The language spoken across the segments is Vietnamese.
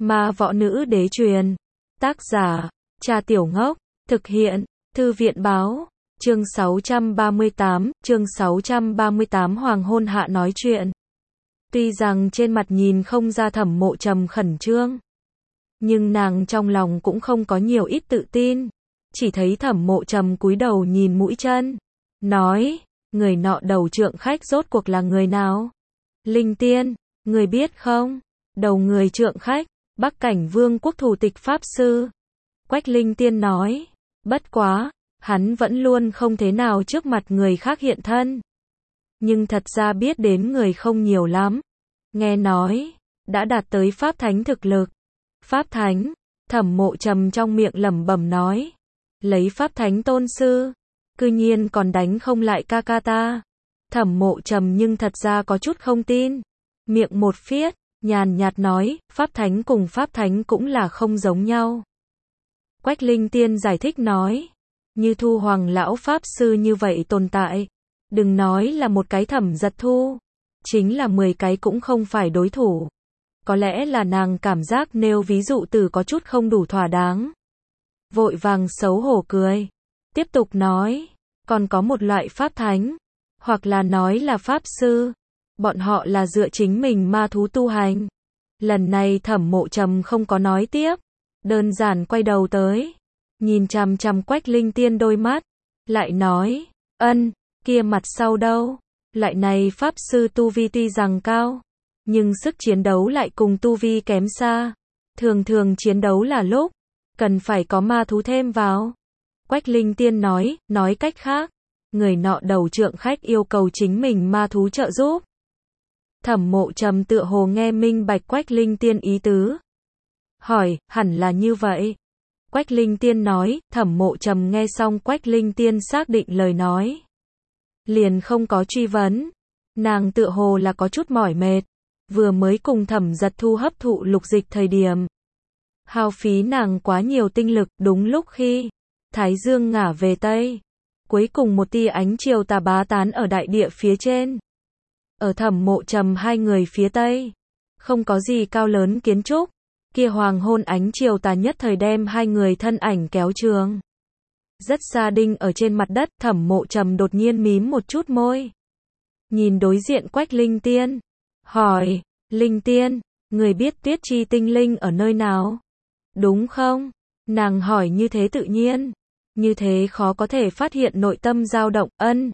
Ma võ nữ đế truyền. Tác giả, Trà Tiểu Ngốc. Thực hiện, Thư viện báo. Chương 638 Hoàng hôn hạ nói chuyện. Tuy rằng trên mặt nhìn không ra Thẩm Mộ Trầm khẩn trương, nhưng nàng trong lòng cũng không có nhiều ít tự tin. Chỉ thấy Thẩm Mộ Trầm cúi đầu nhìn mũi chân, nói, người nọ đầu trượng khách rốt cuộc là người nào? Linh Tiên, người biết không? Đầu người trượng khách, Bắc Cảnh Vương quốc thủ tịch Pháp Sư. Quách Linh Tiên nói, bất quá, hắn vẫn luôn không thế nào trước mặt người khác hiện thân. Nhưng thật ra biết đến người không nhiều lắm. Nghe nói, đã đạt tới Pháp Thánh thực lực. Pháp Thánh, Thẩm Mộ Trầm trong miệng lẩm bẩm nói, lấy Pháp Thánh tôn sư, cư nhiên còn đánh không lại ca ca ta. Thẩm Mộ Trầm nhưng thật ra có chút không tin. Miệng một phiết, nhàn nhạt nói, Pháp Thánh cùng Pháp Thánh cũng là không giống nhau. Quách Linh Tiên giải thích nói, như Thu Hoàng lão Pháp Sư như vậy tồn tại, đừng nói là một cái Thẩm Giật Thu, chính là 10 cái cũng không phải đối thủ. Có lẽ là nàng cảm giác nêu ví dụ từ có chút không đủ thỏa đáng. Vội vàng xấu hổ cười. Tiếp tục nói, còn có một loại Pháp Thánh, hoặc là nói là Pháp Sư. Bọn họ là dựa chính mình ma thú tu hành. Lần này Thẩm Mộ Trầm không có nói tiếp, đơn giản quay đầu tới, nhìn chằm chằm Quách Linh Tiên đôi mắt, lại nói, kia mặt sau đâu? Loại này Pháp Sư tu vi tuy rằng cao, nhưng sức chiến đấu lại cùng tu vi kém xa. Thường thường chiến đấu là lúc cần phải có ma thú thêm vào. Quách Linh Tiên nói cách khác, người nọ đầu trượng khách yêu cầu chính mình ma thú trợ giúp. Thẩm Mộ Trầm tựa hồ nghe minh bạch Quách Linh Tiên ý tứ. Hỏi, hẳn là như vậy. Quách Linh Tiên nói, Thẩm Mộ Trầm nghe xong Quách Linh Tiên xác định lời nói, liền không có truy vấn. Nàng tựa hồ là có chút mỏi mệt, vừa mới cùng Thẩm Giật Thu hấp thụ lục dịch thời điểm, hao phí nàng quá nhiều tinh lực. Đúng lúc khi Thái Dương ngả về Tây, cuối cùng một tia ánh chiều tà bá tán ở đại địa phía trên. Ở Thẩm Mộ Trầm hai người phía Tây, không có gì cao lớn kiến trúc, kia hoàng hôn ánh chiều tà nhất thời đem hai người thân ảnh kéo trường. Rất xa đinh ở trên mặt đất. Thẩm Mộ Trầm đột nhiên mím một chút môi, nhìn đối diện Quách Linh Tiên, hỏi, Linh Tiên, người biết Tuyết Chi tinh linh ở nơi nào? Đúng không? Nàng hỏi như thế tự nhiên, như thế khó có thể phát hiện nội tâm dao động.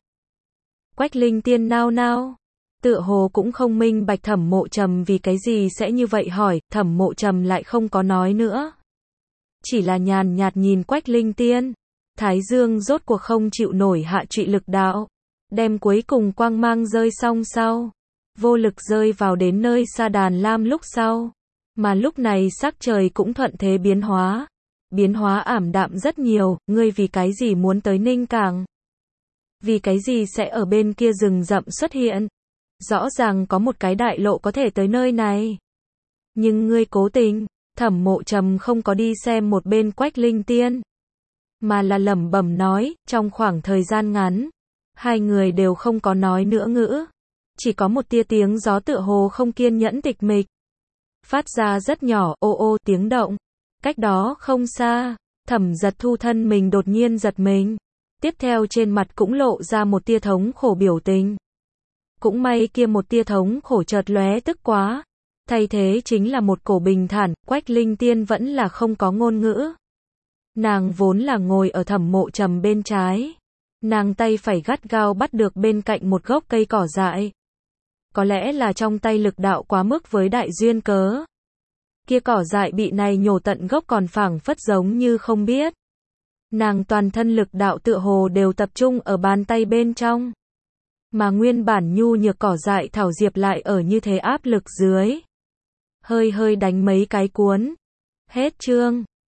Quách Linh Tiên nao nao, tựa hồ cũng không minh bạch Thẩm Mộ Trầm vì cái gì sẽ như vậy hỏi. Thẩm Mộ Trầm lại không có nói nữa, chỉ là nhàn nhạt nhìn Quách Linh Tiên. Thái Dương rốt cuộc không chịu nổi hạ trụy lực đạo, đem cuối cùng quang mang rơi xong sau, vô lực rơi vào đến nơi xa Đàn Lam lúc sau. Mà lúc này sắc trời cũng thuận thế biến hóa ảm đạm rất nhiều. Ngươi vì cái gì muốn tới Ninh Cảng? Vì cái gì sẽ ở bên kia rừng rậm xuất hiện? Rõ ràng có một cái đại lộ có thể tới nơi này, nhưng ngươi cố tình. Thẩm Mộ Trầm không có đi xem một bên Quách Linh Tiên, mà là lẩm bẩm nói. Trong khoảng thời gian ngắn, hai người đều không có nói nữa ngữ, chỉ có một tia tiếng gió tựa hồ không kiên nhẫn tịch mịch, phát ra rất nhỏ, ô ô tiếng động. Cách đó không xa, Thẩm Giật Thu thân mình đột nhiên giật mình, tiếp theo trên mặt cũng lộ ra một tia thống khổ biểu tình. Cũng may kia một tia thống khổ chợt lóe tức quá, thay thế chính là một cổ bình thản. Quách Linh Tiên vẫn là không có ngôn ngữ. Nàng vốn là ngồi ở Thẩm Mộ Trầm bên trái, nàng tay phải gắt gao bắt được bên cạnh một gốc cây cỏ dại. Có lẽ là trong tay lực đạo quá mức với đại duyên cớ, kia cỏ dại bị này nhổ tận gốc còn phảng phất giống như không biết. Nàng toàn thân lực đạo tựa hồ đều tập trung ở bàn tay bên trong, mà nguyên bản nhu nhược cỏ dại thảo diệp lại ở như thế áp lực dưới, hơi hơi đánh mấy cái cuốn. Hết chương.